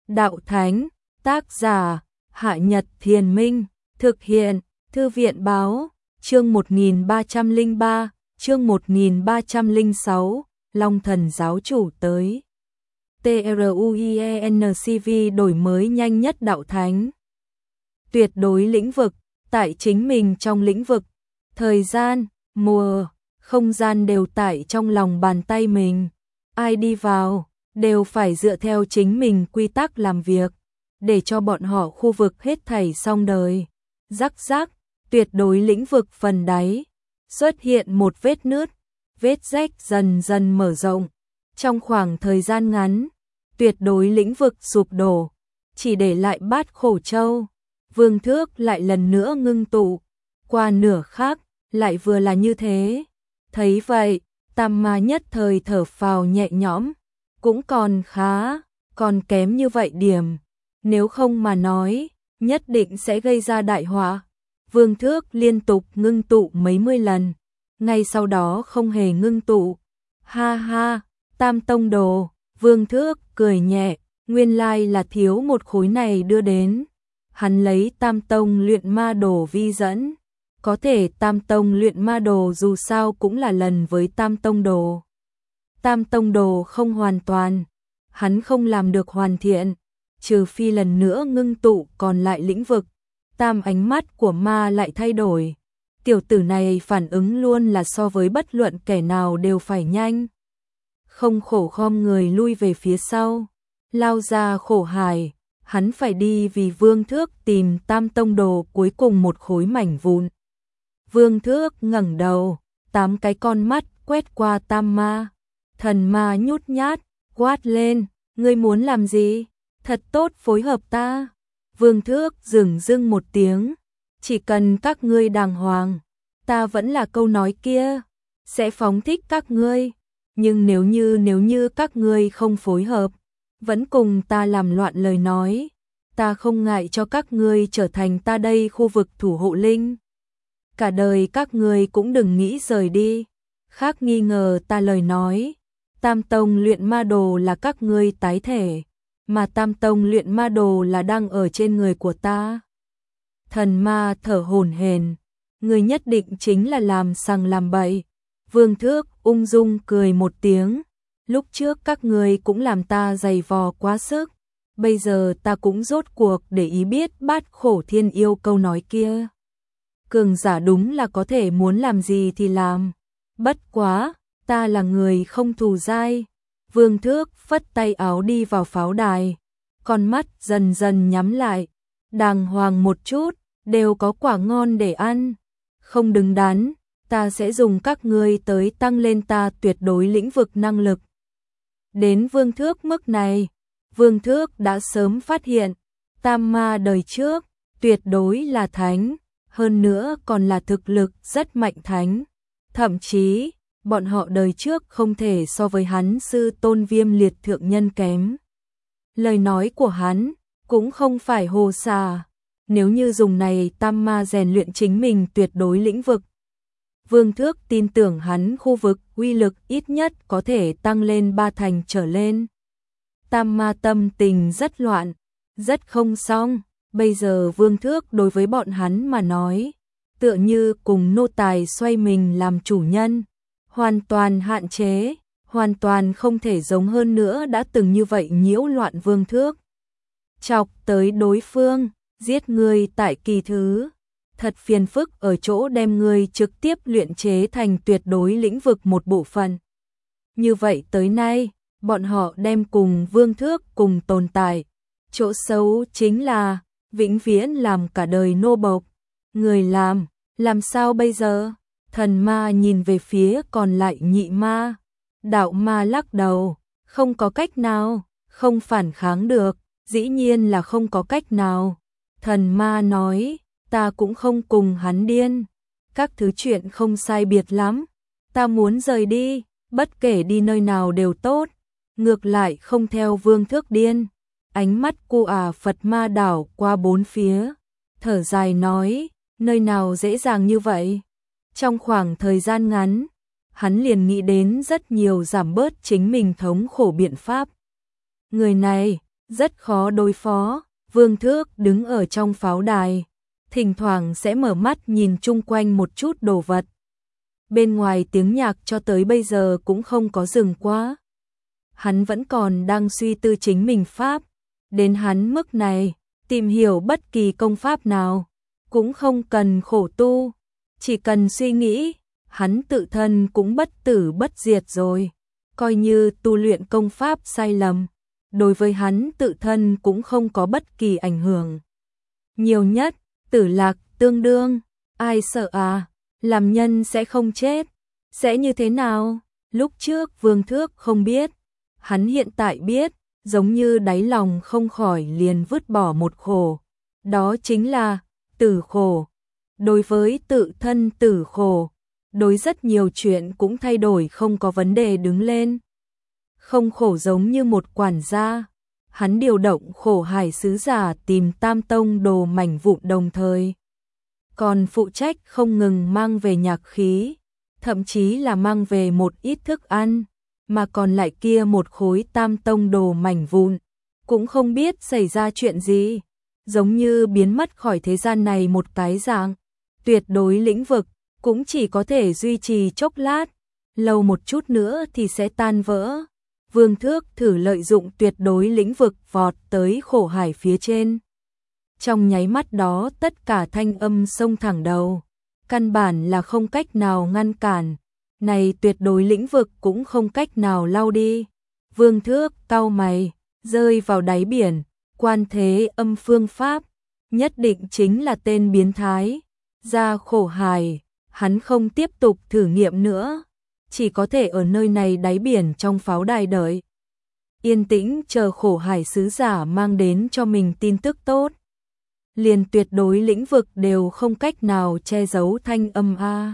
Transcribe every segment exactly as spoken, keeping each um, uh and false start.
Đạo Thánh, tác giả, Hạ Nhật Thiền Minh, thực hiện, Thư viện Báo, chương một nghìn ba trăm lẻ ba, chương một nghìn ba trăm lẻ sáu, Long Thần Giáo Chủ tới. TRUIENCV đổi mới nhanh nhất Đạo Thánh. Tuyệt đối lĩnh vực, tại chính mình trong lĩnh vực, thời gian, mùa, không gian đều tại trong lòng bàn tay mình. Ai đi vào, đều phải dựa theo chính mình quy tắc làm việc, để cho bọn họ khu vực hết thảy xong đời. Rắc rắc, tuyệt đối lĩnh vực phần đáy, xuất hiện một vết nứt, vết rách dần dần mở rộng. Trong khoảng thời gian ngắn, tuyệt đối lĩnh vực sụp đổ, chỉ để lại Bát Khổ Châu. Vương Thước lại lần nữa ngưng tụ, qua nửa khắc, lại vừa là như thế. Thấy vậy, Tam Ma nhất thời thở phào nhẹ nhõm, cũng còn khá, còn kém như vậy điểm, nếu không mà nói, nhất định sẽ gây ra đại họa. Vương Thước liên tục ngưng tụ mấy mươi lần, ngay sau đó không hề ngưng tụ. Ha ha, Tam Tông Đồ, Vương Thước cười nhẹ, nguyên lai là thiếu một khối này đưa đến. Hắn lấy Tam Tông luyện ma đồ vi dẫn, có thể Tam Tông luyện ma đồ dù sao cũng là lần với Tam Tông Đồ. Tam Tông Đồ không hoàn toàn, hắn không làm được hoàn thiện, trừ phi lần nữa ngưng tụ còn lại lĩnh vực. Tam ánh mắt của ma lại thay đổi. Tiểu tử này phản ứng luôn là so với bất luận kẻ nào đều phải nhanh. Không khổ khom người lui về phía sau, lao ra khổ hải, hắn phải đi vì Vương Thước tìm Tam Tông Đồ cuối cùng một khối mảnh vụn. Vương Thước ngẩng đầu, tám cái con mắt quét qua Tam Ma. Thần ma nhút nhát, quát lên, ngươi muốn làm gì? Thật tốt phối hợp ta. Vương Thước dửng dưng một tiếng, chỉ cần các ngươi đàng hoàng, ta vẫn là câu nói kia, sẽ phóng thích các ngươi. Nhưng nếu như nếu như các ngươi không phối hợp, vẫn cùng ta làm loạn lời nói, ta không ngại cho các ngươi trở thành ta đây khu vực thủ hộ linh. Cả đời các ngươi cũng đừng nghĩ rời đi. Khác nghi ngờ ta lời nói, Tam Tông luyện ma đồ là các ngươi tái thể, mà Tam Tông luyện ma đồ là đang ở trên người của ta. Thần ma thở hổn hển, ngươi nhất định chính là làm sằng làm bậy. Vương Thước ung dung cười một tiếng, lúc trước các ngươi cũng làm ta dày vò quá sức, bây giờ ta cũng rốt cuộc để ý biết Bát Khổ Thiên Yêu câu nói kia. Cường giả đúng là có thể muốn làm gì thì làm, bất quá, ta là người không thù dai. Vương Thước phất tay áo đi vào pháo đài, con mắt dần dần nhắm lại, đàng hoàng một chút, đều có quả ngon để ăn. Không đứng đắn, ta sẽ dùng các ngươi tới tăng lên ta tuyệt đối lĩnh vực năng lực. Đến Vương Thước mức này, Vương Thước đã sớm phát hiện, Tam Ma đời trước, tuyệt đối là thánh, hơn nữa còn là thực lực rất mạnh thánh. Thậm chí, bọn họ đời trước không thể so với hắn sư tôn Viêm Liệt thượng nhân kém. Lời nói của hắn cũng không phải hồ xà, nếu như dùng này Tam Ma rèn luyện chính mình tuyệt đối lĩnh vực. Vương Thước tin tưởng hắn khu vực uy lực ít nhất có thể tăng lên ba thành trở lên. Tam Ma tâm tình rất loạn, rất không xong, bây giờ Vương Thước đối với bọn hắn mà nói, tựa như cùng nô tài xoay mình làm chủ nhân, hoàn toàn hạn chế, hoàn toàn không thể giống hơn nữa đã từng như vậy nhiễu loạn Vương Thước. Chọc tới đối phương, giết người tại kỳ thứ, thật phiền phức ở chỗ đem người trực tiếp luyện chế thành tuyệt đối lĩnh vực một bộ phận. Như vậy tới nay, bọn họ đem cùng Vương Thước cùng tồn tại, chỗ xấu chính là vĩnh viễn làm cả đời nô bộc. Người làm, làm sao bây giờ? Thần ma nhìn về phía còn lại nhị ma. Đạo ma lắc đầu, không có cách nào, không phản kháng được, dĩ nhiên là không có cách nào. Thần ma nói, ta cũng không cùng hắn điên, các thứ chuyện không sai biệt lắm, ta muốn rời đi, bất kể đi nơi nào đều tốt, ngược lại không theo Vương Thước điên. Ánh mắt cô ả Phật ma đảo qua bốn phía, thở dài nói, nơi nào dễ dàng như vậy. Trong khoảng thời gian ngắn, hắn liền nghĩ đến rất nhiều giảm bớt chính mình thống khổ biện pháp. Người này, rất khó đối phó. Vương Thước đứng ở trong pháo đài, thỉnh thoảng sẽ mở mắt nhìn chung quanh một chút đồ vật. Bên ngoài tiếng nhạc cho tới bây giờ cũng không có dừng quá. Hắn vẫn còn đang suy tư chính mình pháp, đến hắn mức này, tìm hiểu bất kỳ công pháp nào, cũng không cần khổ tu, chỉ cần suy nghĩ, hắn tự thân cũng bất tử bất diệt rồi. Coi như tu luyện công pháp sai lầm, đối với hắn tự thân cũng không có bất kỳ ảnh hưởng. Nhiều nhất, tử lạc tương đương, ai sợ à, làm nhân sẽ không chết, sẽ như thế nào? Lúc trước Vương Thước không biết, hắn hiện tại biết, giống như đáy lòng không khỏi liền vứt bỏ một khổ, đó chính là tử khổ. Đối với tự thân tử khổ, đối rất nhiều chuyện cũng thay đổi không có vấn đề đứng lên. Không khổ giống như một quản gia, hắn điều động khổ hải sứ giả tìm Tam Tông đồ mảnh vụn đồng thời. Còn phụ trách không ngừng mang về nhạc khí, thậm chí là mang về một ít thức ăn, mà còn lại kia một khối Tam Tông đồ mảnh vụn, cũng không biết xảy ra chuyện gì, giống như biến mất khỏi thế gian này một cái dạng. Tuyệt đối lĩnh vực, cũng chỉ có thể duy trì chốc lát, lâu một chút nữa thì sẽ tan vỡ. Vương Thước thử lợi dụng tuyệt đối lĩnh vực vọt tới khổ hải phía trên. Trong nháy mắt đó tất cả thanh âm xông thẳng đầu, căn bản là không cách nào ngăn cản, này tuyệt đối lĩnh vực cũng không cách nào lau đi. Vương Thước cau mày, rơi vào đáy biển, quan thế âm phương pháp, nhất định chính là tên biến thái. Ra khổ hải, hắn không tiếp tục thử nghiệm nữa, chỉ có thể ở nơi này đáy biển trong pháo đài đợi. Yên tĩnh chờ khổ hải sứ giả mang đến cho mình tin tức tốt. Liền tuyệt đối lĩnh vực đều không cách nào che giấu thanh âm a.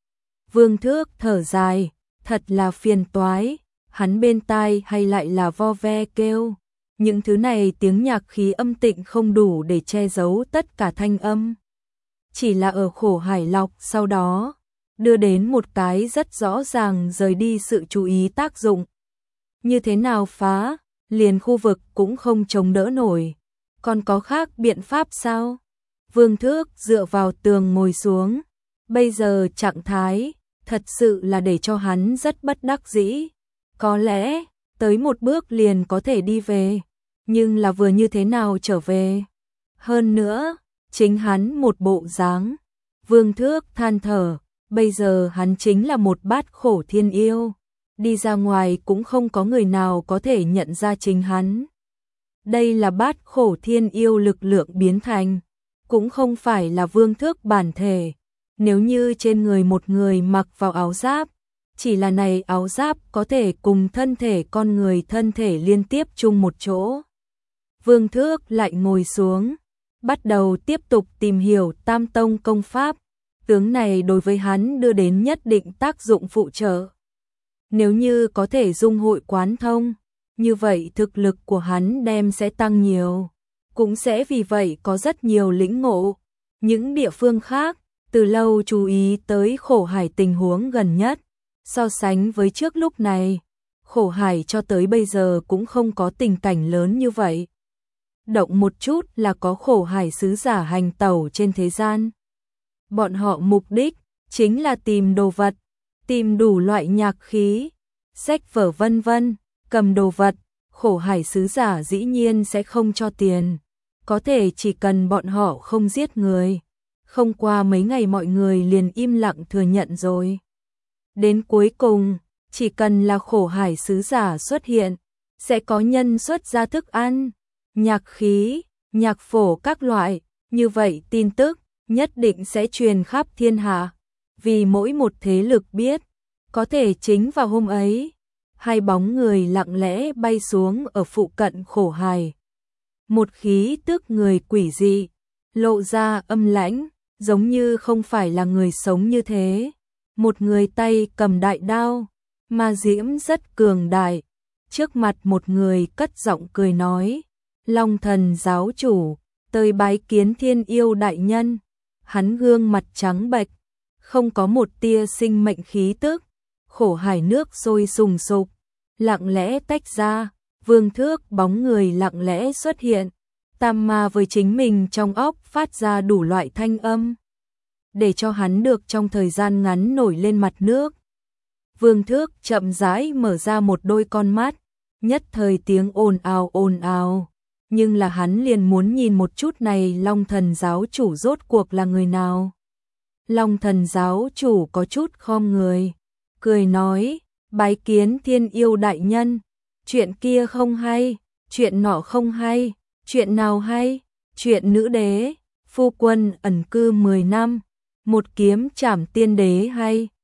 Vương Thước thở dài, thật là phiền toái, hắn bên tai hay lại là vo ve kêu. Những thứ này tiếng nhạc khí âm tịnh không đủ để che giấu tất cả thanh âm. Chỉ là ở khổ hải lọc sau đó, đưa đến một cái rất rõ ràng rời đi sự chú ý tác dụng. Như thế nào phá, liền khu vực cũng không chống đỡ nổi. Còn có khác biện pháp sao? Vương Thước dựa vào tường ngồi xuống. Bây giờ trạng thái, thật sự là để cho hắn rất bất đắc dĩ. Có lẽ, tới một bước liền có thể đi về. Nhưng là vừa như thế nào trở về? Hơn nữa, chính hắn một bộ dáng. Vương Thước than thở, bây giờ hắn chính là một bát khổ thiên yêu. Đi ra ngoài cũng không có người nào có thể nhận ra chính hắn. Đây là bát khổ thiên yêu lực lượng biến thành, cũng không phải là Vương Thước bản thể. Nếu như trên người một người mặc vào áo giáp, chỉ là này áo giáp có thể cùng thân thể con người thân thể liên tiếp chung một chỗ. Vương Thước lại ngồi xuống, bắt đầu tiếp tục tìm hiểu Tam Tông công pháp. Tướng này đối với hắn đưa đến nhất định tác dụng phụ trợ. Nếu như có thể dung hội quán thông, như vậy thực lực của hắn đem sẽ tăng nhiều, cũng sẽ vì vậy có rất nhiều lĩnh ngộ. Những địa phương khác, từ lâu chú ý tới khổ hải tình huống gần nhất, so sánh với trước lúc này, khổ hải cho tới bây giờ cũng không có tình cảnh lớn như vậy. Động một chút là có khổ hải sứ giả hành tẩu trên thế gian. Bọn họ mục đích chính là tìm đồ vật, tìm đủ loại nhạc khí, sách vở vân vân, cầm đồ vật, khổ hải sứ giả dĩ nhiên sẽ không cho tiền. Có thể chỉ cần bọn họ không giết người. Không qua mấy ngày mọi người liền im lặng thừa nhận rồi. Đến cuối cùng, chỉ cần là khổ hải sứ giả xuất hiện, sẽ có nhân xuất ra thức ăn, nhạc khí, nhạc phổ các loại, như vậy tin tức nhất định sẽ truyền khắp thiên hạ. Vì mỗi một thế lực biết, có thể chính vào hôm ấy, hai bóng người lặng lẽ bay xuống ở phụ cận khổ hải. Một khí tức người quỷ dị, lộ ra âm lãnh, giống như không phải là người sống như thế. Một người tay cầm đại đao, ma diễm rất cường đại. Trước mặt một người cất giọng cười nói, Long Thần giáo chủ, tới bái kiến thiên yêu đại nhân. Hắn gương mặt trắng bệch, không có một tia sinh mệnh khí tức. Khổ hải nước sôi sùng sục, lặng lẽ tách ra, Vương Thước bóng người lặng lẽ xuất hiện, tam ma với chính mình trong óc phát ra đủ loại thanh âm, để cho hắn được trong thời gian ngắn nổi lên mặt nước. Vương Thước chậm rãi mở ra một đôi con mắt, nhất thời tiếng ồn ào ồn ào, nhưng là hắn liền muốn nhìn một chút này Long Thần giáo chủ rốt cuộc là người nào. Long Thần giáo chủ có chút khom người, cười nói, bái kiến Thiên Yêu đại nhân, chuyện kia không hay, chuyện nọ không hay, chuyện nào hay, chuyện nữ đế, phu quân ẩn cư mười năm, một kiếm trảm tiên đế hay,